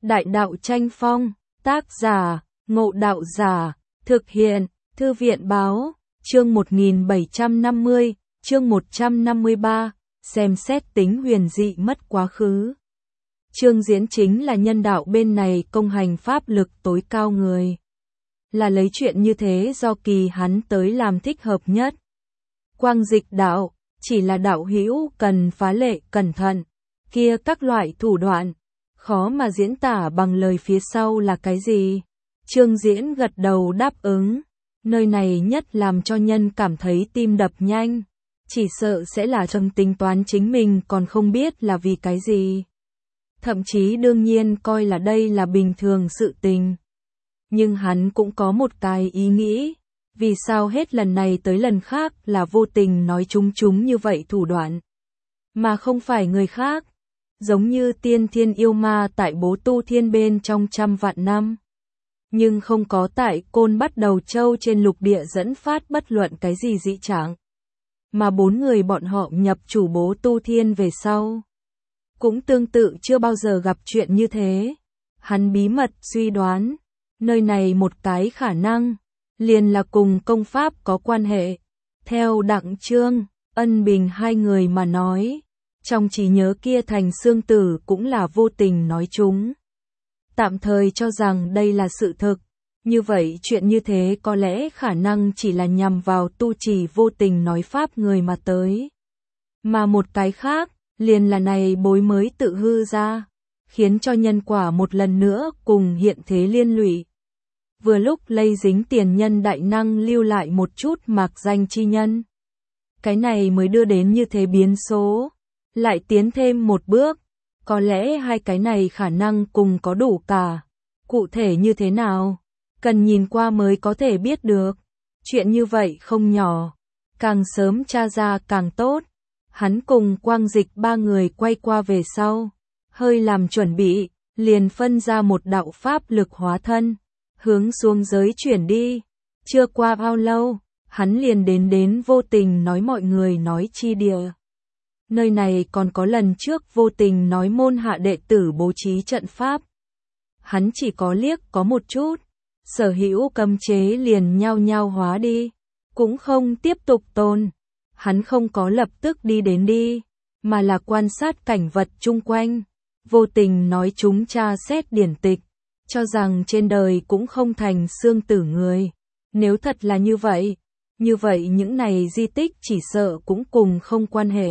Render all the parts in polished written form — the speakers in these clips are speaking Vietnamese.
Đại đạo tranh phong, tác giả, Ngộ Đạo Giả, thực hiện, Thư viện báo, chương 1750, chương 153, xem xét tính huyền dị mất quá khứ. Chương diễn chính là nhân đạo bên này công hành pháp lực tối cao người. Là lấy chuyện như thế do kỳ hắn tới làm thích hợp nhất. Quang dịch đạo, chỉ là đạo hữu cần phá lệ cẩn thận, kia các loại thủ đoạn, khó mà diễn tả bằng lời phía sau là cái gì. Trương Diễn gật đầu đáp ứng, nơi này nhất làm cho nhân cảm thấy tim đập nhanh, chỉ sợ sẽ là trong tính toán chính mình còn không biết là vì cái gì. Thậm chí đương nhiên coi là đây là bình thường sự tình. Nhưng hắn cũng có một cái ý nghĩ, vì sao hết lần này tới lần khác là vô tình nói chúng như vậy thủ đoạn, mà không phải người khác, giống như tiên thiên yêu ma tại Bố Tu Thiên bên trong trăm vạn năm. Nhưng không có tại Côn Bắt Đầu Châu trên lục địa dẫn phát bất luận cái gì dị trạng. Mà 4 người bọn họ nhập chủ Bố Tu Thiên về sau, cũng tương tự chưa bao giờ gặp chuyện như thế. Hắn bí mật suy đoán, nơi này một cái khả năng, liền là cùng công pháp có quan hệ. Theo Đặng Trương, Ân Bình hai người mà nói, trong trí nhớ kia Thành Xương Tử cũng là vô tình nói chúng. Tạm thời cho rằng đây là sự thực, như vậy chuyện như thế có lẽ khả năng chỉ là nhằm vào tu trì vô tình nói pháp người mà tới. Mà một cái khác, liền là này bối mới tự hư ra, khiến cho nhân quả một lần nữa cùng hiện thế liên lụy. Vừa lúc lây dính tiền nhân đại năng lưu lại một chút mạc danh chi nhân. Cái này mới đưa đến như thế biến số, lại tiến thêm một bước, có lẽ hai cái này khả năng cùng có đủ cả. Cụ thể như thế nào, cần nhìn qua mới có thể biết được. Chuyện như vậy không nhỏ, càng sớm tra ra càng tốt. Hắn cùng Quang Dịch ba người quay qua về sau, hơi làm chuẩn bị, liền phân ra một đạo pháp lực hóa thân, hướng xuống giới chuyển đi. Chưa qua bao lâu, hắn liền đến vô tình nói mọi người nói chi địa. Nơi này còn có lần trước vô tình nói môn hạ đệ tử bố trí trận pháp. Hắn chỉ có liếc có một chút, sở hữu cấm chế liền nhao nhao hóa đi, cũng không tiếp tục tồn. Hắn không có lập tức đi, mà là quan sát cảnh vật chung quanh. Vô tình nói chúng tra xét điển tịch, cho rằng trên đời cũng không Thành Xương Tử người. Nếu thật là như vậy những này di tích chỉ sợ cũng cùng không quan hệ.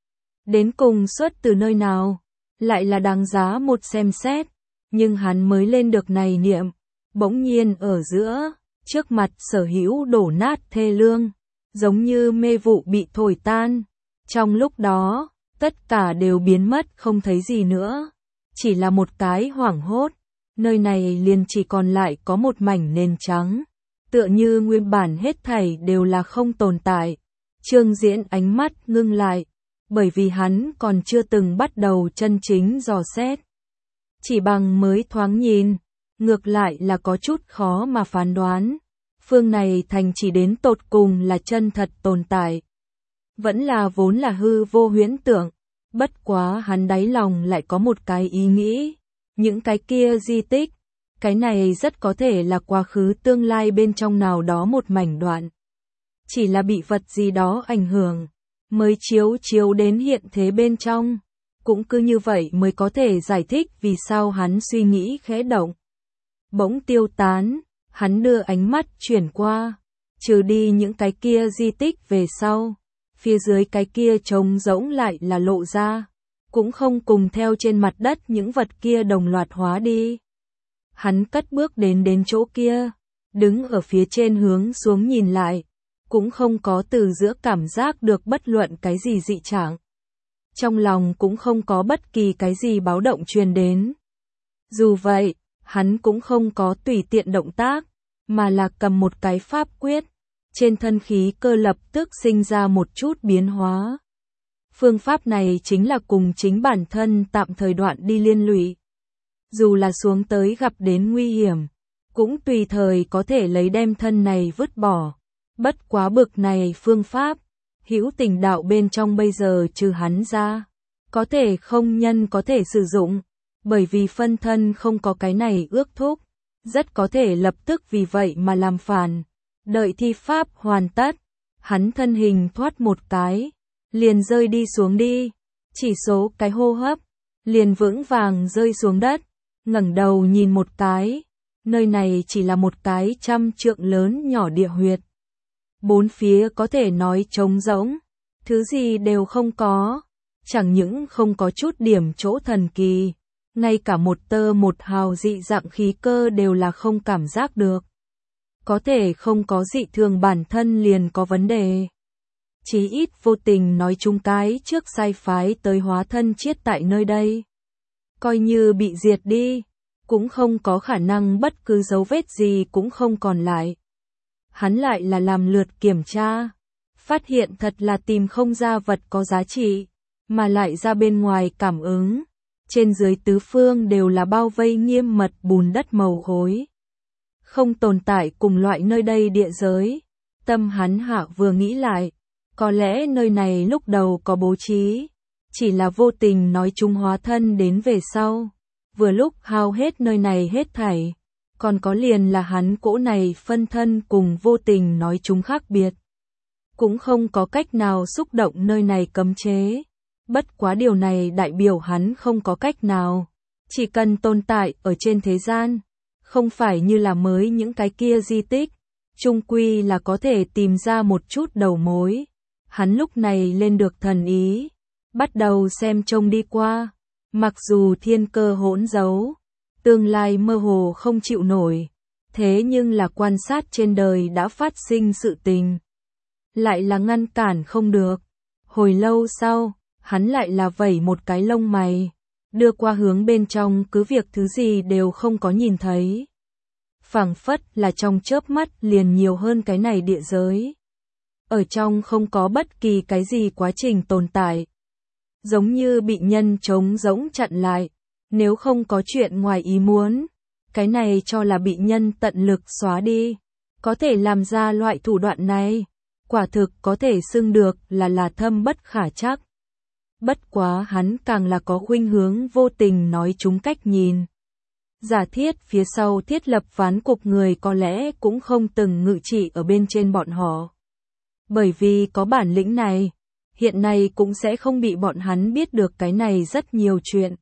Đến cùng xuất từ nơi nào, lại là đáng giá một xem xét. Nhưng hắn mới lên được này niệm, bỗng nhiên ở giữa, trước mặt sở hữu đổ nát thê lương, giống như mê vụ bị thổi tan. Trong lúc đó, tất cả đều biến mất không thấy gì nữa. Chỉ là một cái hoảng hốt, nơi này liền chỉ còn lại có một mảnh nền trắng, tựa như nguyên bản hết thảy đều là không tồn tại. Trương Diễn ánh mắt ngưng lại, bởi vì hắn còn chưa từng bắt đầu chân chính dò xét. Chỉ bằng mới thoáng nhìn, ngược lại là có chút khó mà phán đoán. Phương này thành chỉ đến tột cùng là chân thật tồn tại, vẫn là vốn là hư vô huyễn tưởng. Bất quá hắn đáy lòng lại có một cái ý nghĩ, những cái kia di tích, cái này rất có thể là quá khứ tương lai bên trong nào đó một mảnh đoạn. Chỉ là bị vật gì đó ảnh hưởng, mới chiếu đến hiện thế bên trong. Cũng cứ như vậy mới có thể giải thích vì sao hắn suy nghĩ khẽ động, bỗng tiêu tán. Hắn đưa ánh mắt chuyển qua, trừ đi những cái kia di tích về sau, phía dưới cái kia trống rỗng lại là lộ ra, cũng không cùng theo trên mặt đất những vật kia đồng loạt hóa đi. Hắn cất bước đến chỗ kia, đứng ở phía trên hướng xuống nhìn lại, cũng không có từ giữa cảm giác được bất luận cái gì dị trạng. Trong lòng cũng không có bất kỳ cái gì báo động truyền đến. Dù vậy, hắn cũng không có tùy tiện động tác, mà là cầm một cái pháp quyết, trên thân khí cơ lập tức sinh ra một chút biến hóa. Phương pháp này chính là cùng chính bản thân tạm thời đoạn đi liên lụy. Dù là xuống tới gặp đến nguy hiểm, cũng tùy thời có thể lấy đem thân này vứt bỏ. Bất quá bực này phương pháp, hữu tình đạo bên trong bây giờ trừ hắn ra, có thể không nhân có thể sử dụng. bởi vì phân thân không có cái này ước thúc, rất có thể lập tức vì vậy mà làm phản. Đợi thi pháp hoàn tất, hắn thân hình thoát một cái, liền rơi đi xuống đi, chỉ số cái hô hấp, liền vững vàng rơi xuống đất, ngẩng đầu nhìn một cái, nơi này chỉ là một cái 100 trượng lớn nhỏ địa huyệt. Bốn phía có thể nói trống rỗng, thứ gì đều không có, chẳng những không có chút điểm chỗ thần kỳ, ngay cả một tơ một hào dị dạng khí cơ đều là không cảm giác được. Có thể không có dị thường bản thân liền có vấn đề. Chí ít vô tình nói chung cái trước sai phái tới hóa thân chiết tại nơi đây. Coi như bị diệt đi, cũng không có khả năng bất cứ dấu vết gì cũng không còn lại. Hắn lại là làm lượt kiểm tra, phát hiện thật là tìm không ra vật có giá trị, mà lại ra bên ngoài cảm ứng. Trên dưới tứ phương đều là bao vây nghiêm mật bùn đất màu khối. Không tồn tại cùng loại nơi đây địa giới. Tâm hắn hạ vừa nghĩ lại, có lẽ nơi này lúc đầu có bố trí, chỉ là vô tình nói chung hóa thân đến về sau. Vừa lúc hao hết nơi này hết thảy, còn có liền là hắn cỗ này phân thân cùng vô tình nói chúng khác biệt. Cũng không có cách nào xúc động nơi này cấm chế. Bất quá điều này đại biểu hắn không có cách nào. Chỉ cần tồn tại ở trên thế gian, không phải như là mới những cái kia di tích, chung quy là có thể tìm ra một chút đầu mối. Hắn lúc này lên được thần ý, bắt đầu xem trông đi qua. Mặc dù thiên cơ hỗn dấu, tương lai mơ hồ không chịu nổi, thế nhưng là quan sát trên đời đã phát sinh sự tình, lại là ngăn cản không được. Hồi lâu sau, hắn lại là vẩy một cái lông mày, đưa qua hướng bên trong cứ việc thứ gì đều không có nhìn thấy. Phảng phất là trong chớp mắt liền nhiều hơn cái này địa giới. Ở trong không có bất kỳ cái gì quá trình tồn tại. Giống như bị nhân trống rỗng chặn lại, nếu không có chuyện ngoài ý muốn, cái này cho là bị nhân tận lực xóa đi. Có thể làm ra loại thủ đoạn này, quả thực có thể xưng được là thâm bất khả trắc. Bất quá hắn càng là có khuynh hướng vô tình nói chúng cách nhìn. Giả thiết phía sau thiết lập ván cục người có lẽ cũng không từng ngự trị ở bên trên bọn họ. Bởi vì có bản lĩnh này, hiện nay cũng sẽ không bị bọn hắn biết được cái này rất nhiều chuyện.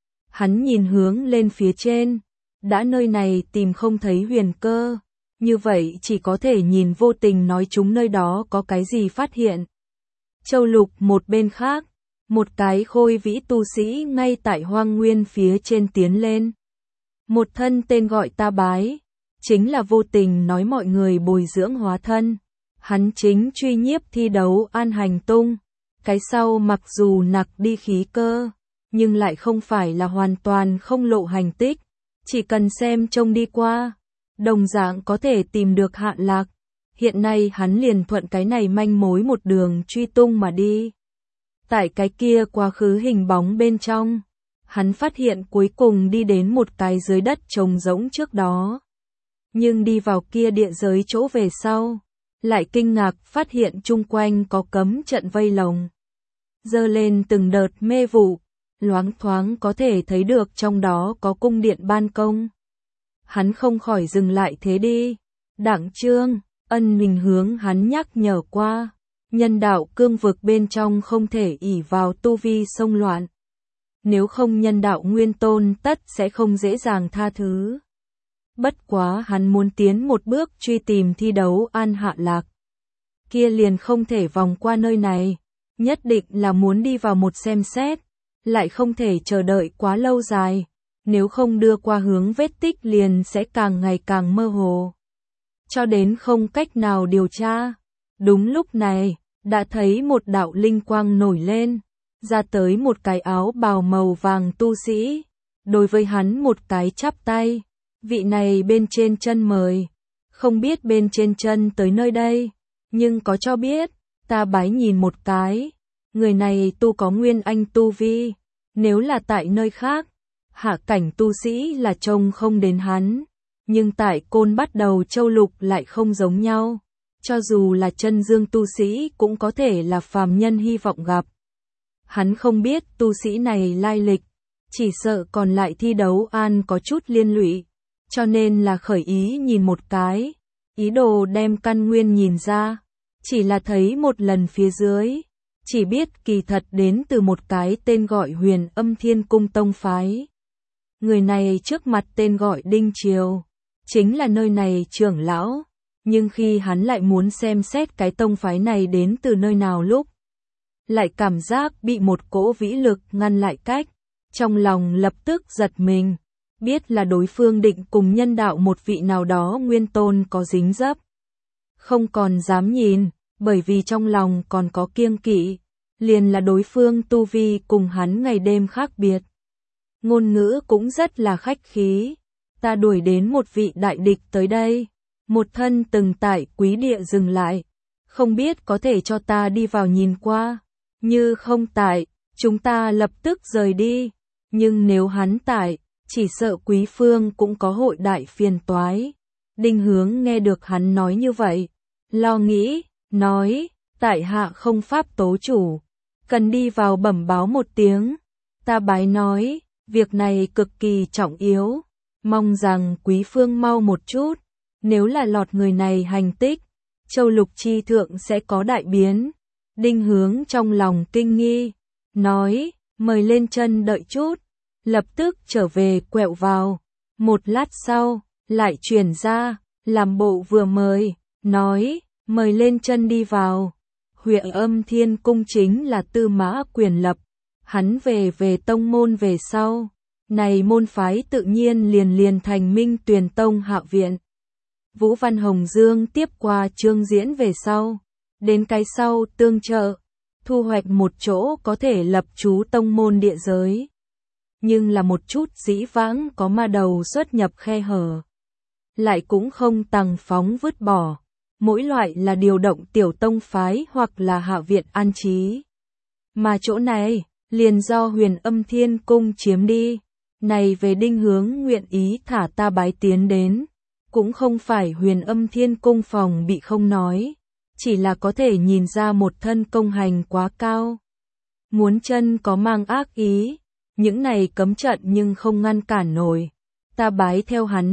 Hắn nhìn hướng lên phía trên, đã nơi này tìm không thấy huyền cơ, như vậy chỉ có thể nhìn vô tình nói chúng nơi đó có cái gì phát hiện. Châu Lục một bên khác, một cái khôi vĩ tu sĩ ngay tại hoang nguyên phía trên tiến lên. Một thân tên gọi Ta Bái, chính là vô tình nói mọi người bồi dưỡng hóa thân. Hắn chính truy nhiếp thi đấu An Hành Tung. Cái sau mặc dù nặc đi khí cơ, nhưng lại không phải là hoàn toàn không lộ hành tích. Chỉ cần xem trông đi qua, đồng dạng có thể tìm được Hạ Lạc. Hiện nay hắn liền thuận cái này manh mối một đường truy tung mà đi. Tại cái kia quá khứ hình bóng bên trong, hắn phát hiện cuối cùng đi đến một cái dưới đất trống rỗng trước đó. Nhưng đi vào kia địa giới chỗ về sau, lại kinh ngạc phát hiện chung quanh có cấm trận vây lồng. Dơ lên từng đợt mê vụ, loáng thoáng có thể thấy được trong đó có cung điện ban công. Hắn không khỏi dừng lại thế đi. Đặng Trương, ân mình hướng hắn nhắc nhở qua. Nhân đạo cương vực bên trong không thể ỷ vào tu vi xông loạn. Nếu không nhân đạo nguyên tôn tất sẽ không dễ dàng tha thứ. Bất quá hắn muốn tiến một bước truy tìm thi đấu An Hạ Lạc. Kia liền không thể vòng qua nơi này. Nhất định là muốn đi vào một xem xét. Lại không thể chờ đợi quá lâu dài. Nếu không đưa qua hướng vết tích liền sẽ càng ngày càng mơ hồ. Cho đến không cách nào điều tra. Đúng lúc này, đã thấy một đạo linh quang nổi lên. Ra tới một cái áo bào màu vàng tu sĩ. Đối với hắn một cái chắp tay. Vị này bên trên chân mời. Không biết bên trên chân tới nơi đây. Nhưng có cho biết, Ta Bái nhìn một cái. Người này tu có nguyên anh tu vi. Nếu là tại nơi khác, hạ cảnh tu sĩ là trông không đến hắn. Nhưng tại Côn Bắt Đầu Châu Lục lại không giống nhau. Cho dù là chân dương tu sĩ cũng có thể là phàm nhân hy vọng gặp. Hắn không biết tu sĩ này lai lịch, chỉ sợ còn lại thi đấu an có chút liên lụy, cho nên là khởi ý nhìn một cái, ý đồ đem căn nguyên nhìn ra, chỉ là thấy một lần phía dưới, chỉ biết kỳ thật đến từ một cái tên gọi Huyền Âm Thiên Cung tông phái. Người này trước mặt tên gọi Đinh Triều, chính là nơi này trưởng lão, nhưng khi hắn lại muốn xem xét cái tông phái này đến từ nơi nào lúc, lại cảm giác bị một cỗ vĩ lực ngăn lại cách, trong lòng lập tức giật mình, biết là đối phương định cùng nhân đạo một vị nào đó nguyên tôn có dính dấp. Không còn dám nhìn, bởi vì trong lòng còn có kiêng kỵ, liền là đối phương tu vi cùng hắn ngày đêm khác biệt. Ngôn ngữ cũng rất là khách khí, ta đuổi đến một vị đại địch tới đây, một thân từng tại quý địa dừng lại, không biết có thể cho ta đi vào nhìn qua, như không tại, chúng ta lập tức rời đi, nhưng nếu hắn tại, chỉ sợ quý phương cũng có hội đại phiền toái. Đinh Hướng nghe được hắn nói như vậy, lo nghĩ, nói, tại hạ không pháp tố chủ, cần đi vào bẩm báo một tiếng. Ta bái nói, việc này cực kỳ trọng yếu, mong rằng quý phương mau một chút, nếu là lọt người này hành tích, châu lục chi thượng sẽ có đại biến. Đinh Hướng trong lòng kinh nghi, nói, mời lên chân đợi chút, lập tức trở về quẹo vào, một lát sau, lại chuyển ra, làm bộ vừa mời, nói, mời lên chân đi vào. Huyền Âm Thiên Cung chính là Tư Mã Quyền lập, hắn về tông môn về sau, này môn phái tự nhiên liền thành Minh Tuyền Tông hạ viện. Vũ Văn Hồng Dương tiếp qua Trương Diễn về sau, đến cái sau tương trợ, thu hoạch một chỗ có thể lập trú tông môn địa giới. Nhưng là một chút dĩ vãng có ma đầu xuất nhập khe hở, lại cũng không tằng phóng vứt bỏ, mỗi loại là điều động tiểu tông phái hoặc là hạ viện an trí. Mà chỗ này, liền do Huyền Âm Thiên Cung chiếm đi, này về Đinh Hướng nguyện ý thả ta bái tiến đến, cũng không phải Huyền Âm Thiên Cung phòng bị không nói, chỉ là có thể nhìn ra một thân công hành quá cao. Muốn chân có mang ác ý, những này cấm trận nhưng không ngăn cản nổi. Ta bái theo hắn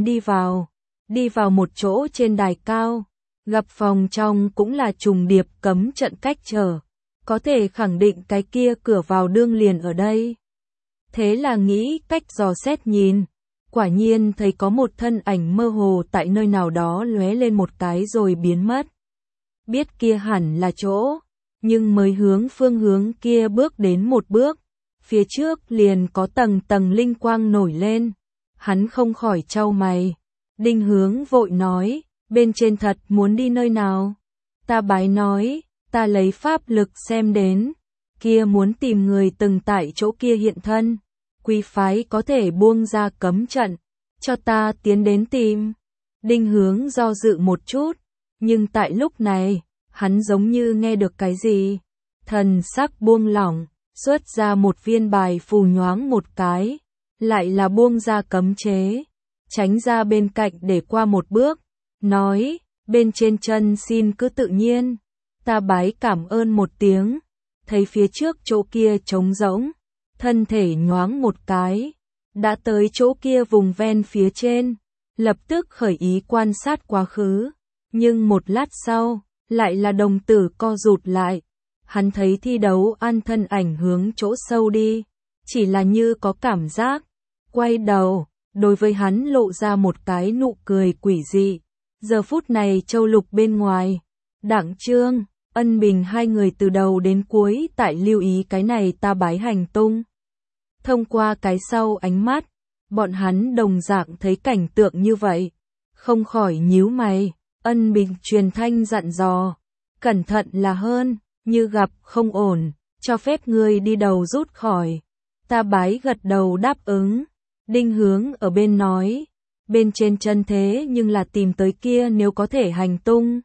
đi vào một chỗ trên đài cao, gặp phòng trong cũng là trùng điệp cấm trận cách trở, có thể khẳng định cái kia cửa vào đương liền ở đây. Thế là nghĩ cách dò xét nhìn, quả nhiên thấy có một thân ảnh mơ hồ tại nơi nào đó lóe lên một cái rồi biến mất. Biết kia hẳn là chỗ, nhưng mới hướng phương hướng kia bước đến một bước, phía trước liền có tầng tầng linh quang nổi lên, hắn không khỏi chau mày. Đinh Hướng vội nói, bên trên thật muốn đi nơi nào? Ta bái nói, ta lấy pháp lực xem đến, kia muốn tìm người từng tại chỗ kia hiện thân, quý phái có thể buông ra cấm trận, cho ta tiến đến tìm. Đinh Hướng do dự một chút, nhưng tại lúc này, hắn giống như nghe được cái gì, thần sắc buông lỏng, xuất ra một viên bài phù nhoáng một cái, lại là buông ra cấm chế, tránh ra bên cạnh để qua một bước, nói, bên trên chân xin cứ tự nhiên. Ta bái cảm ơn một tiếng, thấy phía trước chỗ kia trống rỗng, thân thể nhoáng một cái, đã tới chỗ kia vùng ven phía trên, lập tức khởi ý quan sát quá khứ, nhưng một lát sau, lại là đồng tử co rụt lại, hắn thấy thi đấu an thân ảnh hướng chỗ sâu đi, chỉ là như có cảm giác, quay đầu, đối với hắn lộ ra một cái nụ cười quỷ dị. Giờ phút này châu lục bên ngoài, Đặng Trương, Ân Bình hai người từ đầu đến cuối tại lưu ý cái này ta bái hành tung. Thông qua cái sau ánh mắt, bọn hắn đồng dạng thấy cảnh tượng như vậy, không khỏi nhíu mày. Ân Bình truyền thanh dặn dò, cẩn thận là hơn, như gặp không ổn, cho phép ngươi đi đầu rút khỏi. Ta bái gật đầu đáp ứng. Đinh Hướng ở bên nói, bên trên chân thế nhưng là tìm tới kia nếu có thể hành tung.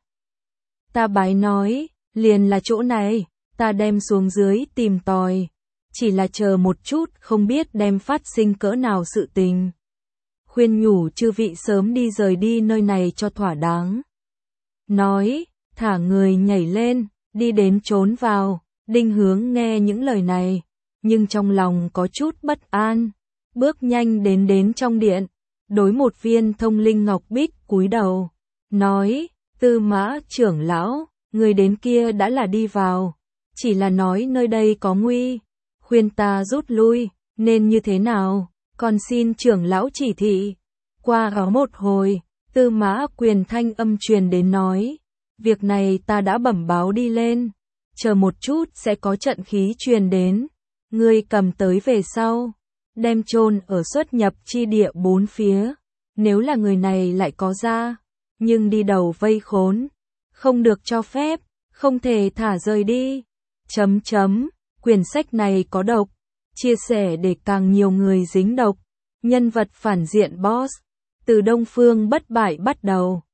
Ta bái nói, liền là chỗ này, ta đem xuống dưới tìm tòi, chỉ là chờ một chút không biết đem phát sinh cỡ nào sự tình. Khuyên nhủ chư vị sớm đi rời đi nơi này cho thỏa đáng. Nói, thả người nhảy lên, đi đến trốn vào. Đinh Hướng nghe những lời này, nhưng trong lòng có chút bất an, bước nhanh đến trong điện, đối một viên thông linh ngọc bích cúi đầu, nói, Tư Mã trưởng lão, người đến kia đã là đi vào, chỉ là nói nơi đây có nguy, khuyên ta rút lui, nên như thế nào, còn xin trưởng lão chỉ thị. Qua đó một hồi, Tư Mã Quyền thanh âm truyền đến nói, việc này ta đã bẩm báo đi lên, chờ một chút sẽ có trận khí truyền đến, ngươi cầm tới về sau, đem chôn ở xuất nhập chi địa bốn phía, nếu là người này lại có ra, nhưng đi đầu vây khốn, không được cho phép, không thể thả rời đi. Quyển sách này có độc, chia sẻ để càng nhiều người dính độc, nhân vật phản diện boss, từ Đông Phương bất bại bắt đầu.